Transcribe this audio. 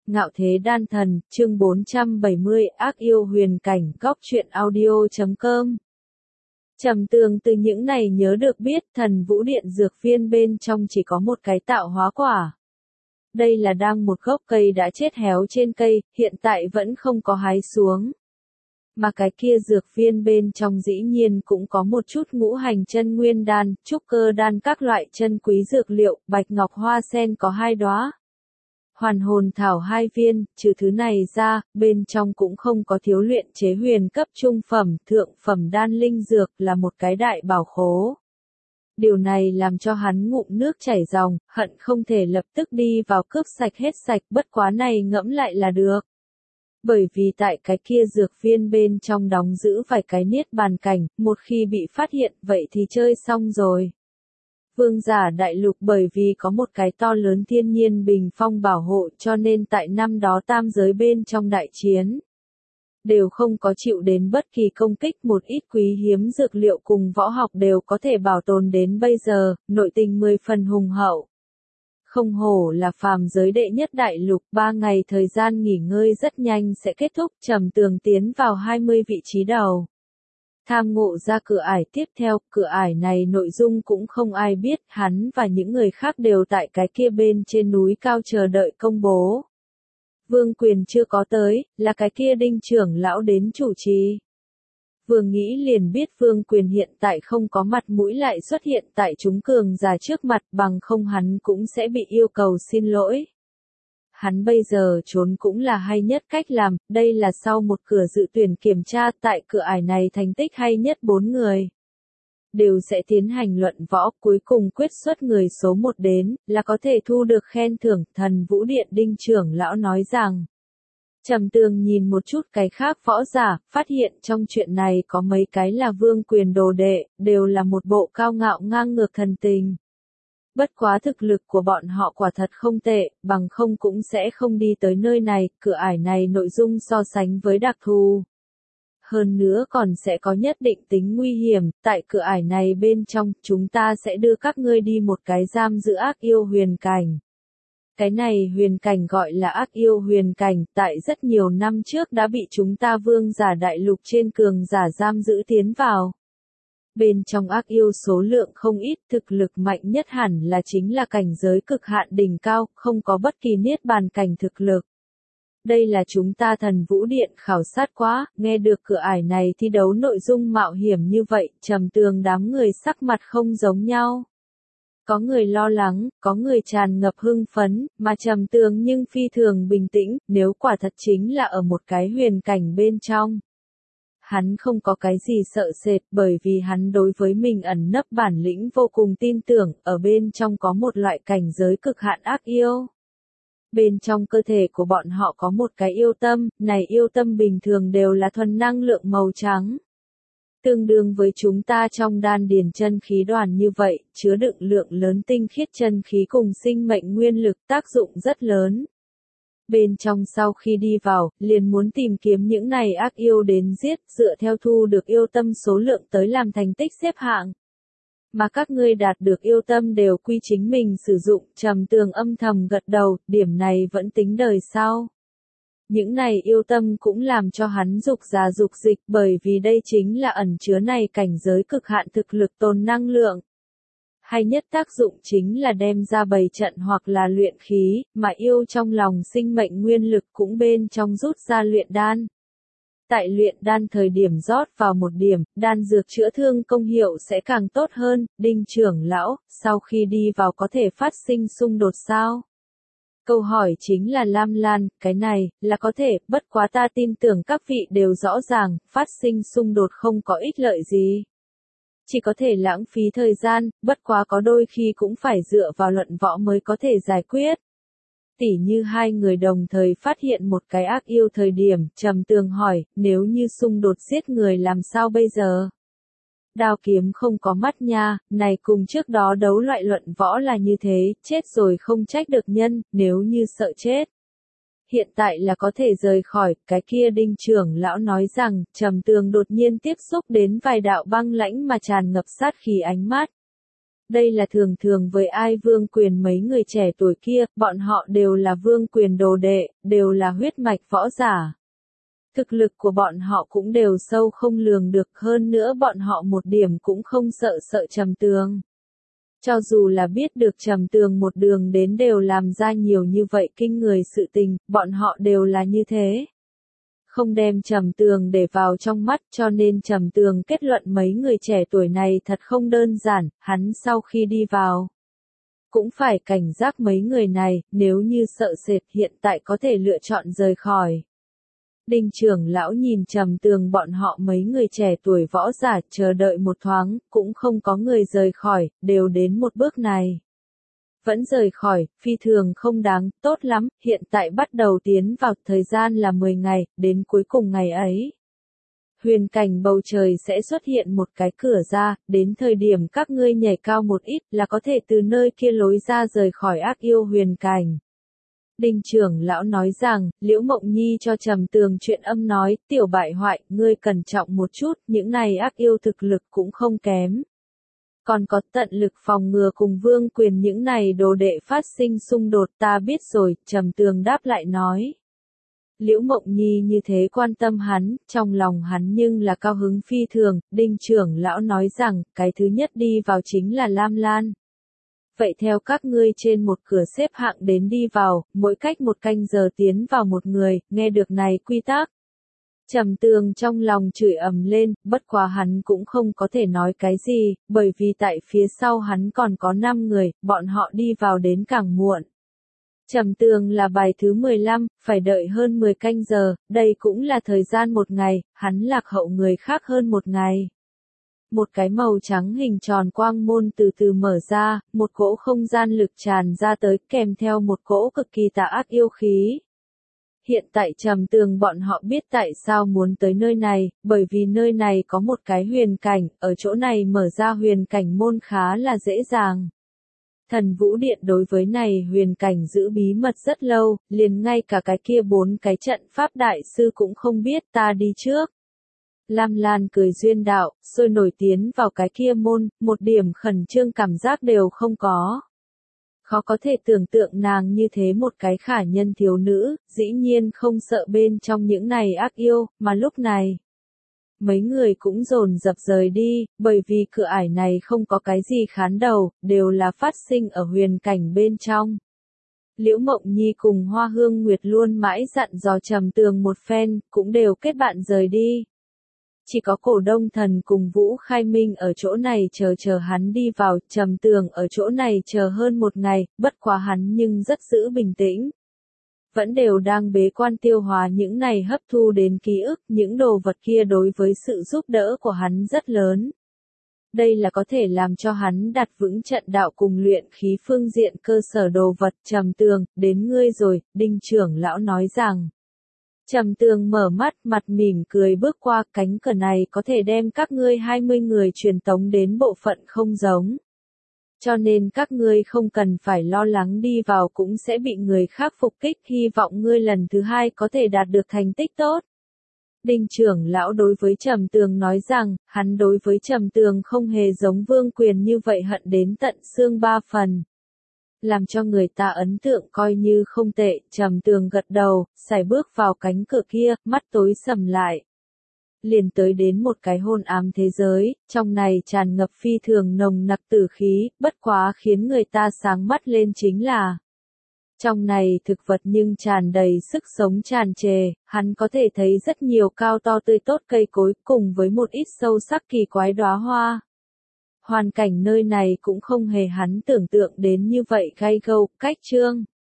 Ngạo Thế Đan Thần, chương 470, Ác Yêu Huyền Cảnh, góc truyện audio.com. Trầm Tường từ những này nhớ được biết Thần Vũ Điện dược viên bên trong chỉ có một cái tạo hóa quả. Đây là đang một gốc cây đã chết héo trên cây, hiện tại vẫn không có hái xuống. Mà cái kia dược viên bên trong dĩ nhiên cũng có một chút ngũ hành chân nguyên đan, trúc cơ đan các loại chân quý dược liệu, bạch ngọc hoa sen có 2 đóa. Hoàn hồn thảo 2 viên, trừ thứ này ra, bên trong cũng không có thiếu luyện chế huyền cấp trung phẩm, thượng phẩm đan linh dược là một cái đại bảo khố. Điều này làm cho hắn ngụm nước chảy ròng, hận không thể lập tức đi vào cướp sạch hết sạch, bất quá này ngẫm lại là được. Bởi vì tại cái kia dược viên bên trong đóng giữ vài cái niết bàn cảnh, một khi bị phát hiện vậy thì chơi xong rồi. Vương giả đại lục bởi vì có một cái to lớn thiên nhiên bình phong bảo hộ cho nên tại năm đó tam giới bên trong đại chiến, đều không có chịu đến bất kỳ công kích, một ít quý hiếm dược liệu cùng võ học đều có thể bảo tồn đến bây giờ, nội tình 10 phần hùng hậu. Không hổ là phàm giới đệ nhất đại lục, 3 ngày thời gian nghỉ ngơi rất nhanh sẽ kết thúc, Trầm Tường tiến vào 20 vị trí đầu. Tham ngộ ra cửa ải tiếp theo, cửa ải này nội dung cũng không ai biết, hắn và những người khác đều tại cái kia bên trên núi cao chờ đợi công bố. Vương Quyền chưa có tới, là cái kia Đinh trưởng lão đến chủ trì. Vừa nghĩ liền biết Vương Quyền hiện tại không có mặt mũi lại xuất hiện tại chúng cường giả trước mặt, bằng không hắn cũng sẽ bị yêu cầu xin lỗi. Hắn bây giờ trốn cũng là hay nhất cách làm, đây là sau một cửa dự tuyển kiểm tra, tại cửa ải này thành tích hay nhất 4 người. Đều sẽ tiến hành luận võ, cuối cùng quyết xuất người số 1 đến, là có thể thu được khen thưởng. Thần Vũ Điện Đinh trưởng lão nói rằng. Trầm Tường nhìn một chút cái khác võ giả, phát hiện trong chuyện này có mấy cái là Vương Quyền đồ đệ, đều là một bộ cao ngạo ngang ngược thần tình. Bất quá thực lực của bọn họ quả thật không tệ, bằng không cũng sẽ không đi tới nơi này, cửa ải này nội dung so sánh với đặc thù. Hơn nữa còn sẽ có nhất định tính nguy hiểm, tại cửa ải này bên trong, chúng ta sẽ đưa các ngươi đi một cái giam giữ ác yêu huyền cảnh. Cái này huyền cảnh gọi là ác yêu huyền cảnh, tại rất nhiều năm trước đã bị chúng ta vương giả đại lục trên cường giả giam giữ tiến vào. Bên trong ác yêu số lượng không ít, thực lực mạnh nhất hẳn là chính là cảnh giới cực hạn đỉnh cao, không có bất kỳ niết bàn cảnh thực lực. Đây là chúng ta Thần Vũ Điện khảo sát quá, nghe được cửa ải này thi đấu nội dung mạo hiểm như vậy, Trầm Tường đám người sắc mặt không giống nhau. Có người lo lắng, có người tràn ngập hưng phấn, mà Trầm Tường nhưng phi thường bình tĩnh, nếu quả thật chính là ở một cái huyền cảnh bên trong. Hắn không có cái gì sợ sệt, bởi vì hắn đối với mình ẩn nấp bản lĩnh vô cùng tin tưởng, ở bên trong có một loại cảnh giới cực hạn ác yêu. Bên trong cơ thể của bọn họ có một cái yêu tâm, này yêu tâm bình thường đều là thuần năng lượng màu trắng. Tương đương với chúng ta trong đan điền chân khí đoàn như vậy, chứa đựng lượng lớn tinh khiết chân khí cùng sinh mệnh nguyên lực, tác dụng rất lớn. Bên trong sau khi đi vào, liền muốn tìm kiếm những này ác yêu đến giết, dựa theo thu được yêu tâm số lượng tới làm thành tích xếp hạng. Mà các ngươi đạt được yêu tâm đều quy chính mình sử dụng, Trầm Tường âm thầm gật đầu, điểm này vẫn tính đời sau. Những này yêu tâm cũng làm cho hắn dục già dục dịch, bởi vì đây chính là ẩn chứa này cảnh giới cực hạn thực lực tồn năng lượng. Hay nhất tác dụng chính là đem ra bày trận hoặc là luyện khí, mà yêu trong lòng sinh mệnh nguyên lực cũng bên trong rút ra luyện đan. Tại luyện đan thời điểm rót vào một điểm, đan dược chữa thương công hiệu sẽ càng tốt hơn. Đinh trưởng lão, sau khi đi vào có thể phát sinh xung đột sao? Câu hỏi chính là Lam Lan, cái này, là có thể, bất quá ta tin tưởng các vị đều rõ ràng, phát sinh xung đột không có ích lợi gì. Chỉ có thể lãng phí thời gian, bất quá có đôi khi cũng phải dựa vào luận võ mới có thể giải quyết. Tỉ như 2 người đồng thời phát hiện một cái ác yêu thời điểm, Trầm Tường hỏi, nếu như xung đột giết người làm sao bây giờ? Đao kiếm không có mắt nha, này cùng trước đó đấu loại luận võ là như thế, chết rồi không trách được nhân, nếu như sợ chết. Hiện tại là có thể rời khỏi, cái kia Đinh trưởng lão nói rằng, Trầm Tường đột nhiên tiếp xúc đến vài đạo băng lãnh mà tràn ngập sát khí ánh mắt. Đây là thường thường với Ai Vương Quyền mấy người trẻ tuổi kia, bọn họ đều là Vương Quyền đồ đệ, đều là huyết mạch võ giả. Thực lực của bọn họ cũng đều sâu không lường được, hơn nữa bọn họ một điểm cũng không sợ Trầm Tường. Cho dù là biết được Trầm Tường một đường đến đều làm ra nhiều như vậy kinh người sự tình, bọn họ đều là như thế. Không đem Trầm Tường để vào trong mắt, cho nên Trầm Tường kết luận mấy người trẻ tuổi này thật không đơn giản, hắn sau khi đi vào cũng phải cảnh giác mấy người này, nếu như sợ sệt hiện tại có thể lựa chọn rời khỏi. Đinh trưởng lão nhìn Trầm Tường bọn họ mấy người trẻ tuổi võ giả, chờ đợi một thoáng, cũng không có người rời khỏi, đều đến một bước này. Vẫn rời khỏi, phi thường không đáng, tốt lắm, hiện tại bắt đầu tiến vào, thời gian là 10 ngày, đến cuối cùng ngày ấy. Huyền cảnh bầu trời sẽ xuất hiện một cái cửa ra, đến thời điểm các ngươi nhảy cao một ít là có thể từ nơi kia lối ra rời khỏi ác yêu huyền cảnh. Đinh trưởng lão nói rằng, Liễu Mộng Nhi cho Trầm Tường chuyện âm nói, tiểu bại hoại, ngươi cẩn trọng một chút, những này ác yêu thực lực cũng không kém. Còn có tận lực phòng ngừa cùng Vương Quyền những này đồ đệ phát sinh xung đột, ta biết rồi, Trầm Tường đáp lại nói. Liễu Mộng Nhi như thế quan tâm hắn, trong lòng hắn nhưng là cao hứng phi thường, Đinh trưởng lão nói rằng, cái thứ nhất đi vào chính là Lam Lan. Vậy theo các ngươi trên một cửa xếp hạng đến đi vào, mỗi cách một canh giờ tiến vào một người, nghe được này quy tắc. Trầm Tường trong lòng chửi ầm lên, bất quá hắn cũng không có thể nói cái gì, bởi vì tại phía sau hắn còn có 5 người, bọn họ đi vào đến càng muộn. Trầm Tường là bài thứ 15, phải đợi hơn 10 canh giờ, đây cũng là thời gian một ngày, hắn lạc hậu người khác hơn một ngày. Một cái màu trắng hình tròn quang môn từ từ mở ra, một cỗ không gian lực tràn ra tới kèm theo một cỗ cực kỳ tà ác yêu khí. Hiện tại Trầm Tường bọn họ biết tại sao muốn tới nơi này, bởi vì nơi này có một cái huyền cảnh, ở chỗ này mở ra huyền cảnh môn khá là dễ dàng. Thần Vũ Điện đối với này huyền cảnh giữ bí mật rất lâu, liền ngay cả cái kia 4 cái trận pháp đại sư cũng không biết, ta đi trước. Lam Lan cười duyên đạo, sôi nổi tiến vào cái kia môn, một điểm khẩn trương cảm giác đều không có. Khó có thể tưởng tượng nàng như thế một cái khả nhân thiếu nữ, dĩ nhiên không sợ bên trong những này ác yêu, mà lúc này. Mấy người cũng dồn dập rời đi, bởi vì cửa ải này không có cái gì khán đầu, đều là phát sinh ở huyền cảnh bên trong. Liễu Mộng Nhi cùng Hoa Hương Nguyệt luôn mãi dặn dò Trầm Tường một phen, cũng đều kết bạn rời đi. Chỉ có Cổ Đông Thần cùng Vũ Khai Minh ở chỗ này chờ hắn đi vào, Trầm Tường ở chỗ này chờ hơn một ngày, bất quá hắn nhưng rất giữ bình tĩnh. Vẫn đều đang bế quan tiêu hóa những này hấp thu đến ký ức, những đồ vật kia đối với sự giúp đỡ của hắn rất lớn. Đây là có thể làm cho hắn đặt vững trận đạo cùng luyện khí phương diện cơ sở đồ vật. Trầm Tường, đến ngươi rồi, Đinh trưởng lão nói rằng. Trầm Tường mở mắt, mặt mỉm cười bước qua, cánh cửa này có thể đem các ngươi 20 người truyền tống đến bộ phận không giống. Cho nên các ngươi không cần phải lo lắng đi vào cũng sẽ bị người khác phục kích, hy vọng ngươi lần thứ 2 có thể đạt được thành tích tốt. Đinh trưởng lão đối với Trầm Tường nói rằng, hắn đối với Trầm Tường không hề giống Vương Quyền như vậy hận đến tận xương 3 phần. Làm cho người ta ấn tượng coi như không tệ, Trầm Tường gật đầu, sải bước vào cánh cửa kia, mắt tối sầm lại. Liền tới đến một cái hôn ám thế giới, trong này tràn ngập phi thường nồng nặc tử khí, bất quá khiến người ta sáng mắt lên chính là trong này thực vật nhưng tràn đầy sức sống tràn trề, hắn có thể thấy rất nhiều cao to tươi tốt cây cối cùng với một ít sâu sắc kỳ quái đóa hoa. Hoàn cảnh nơi này cũng không hề hắn tưởng tượng đến như vậy gay gâu, cách trương.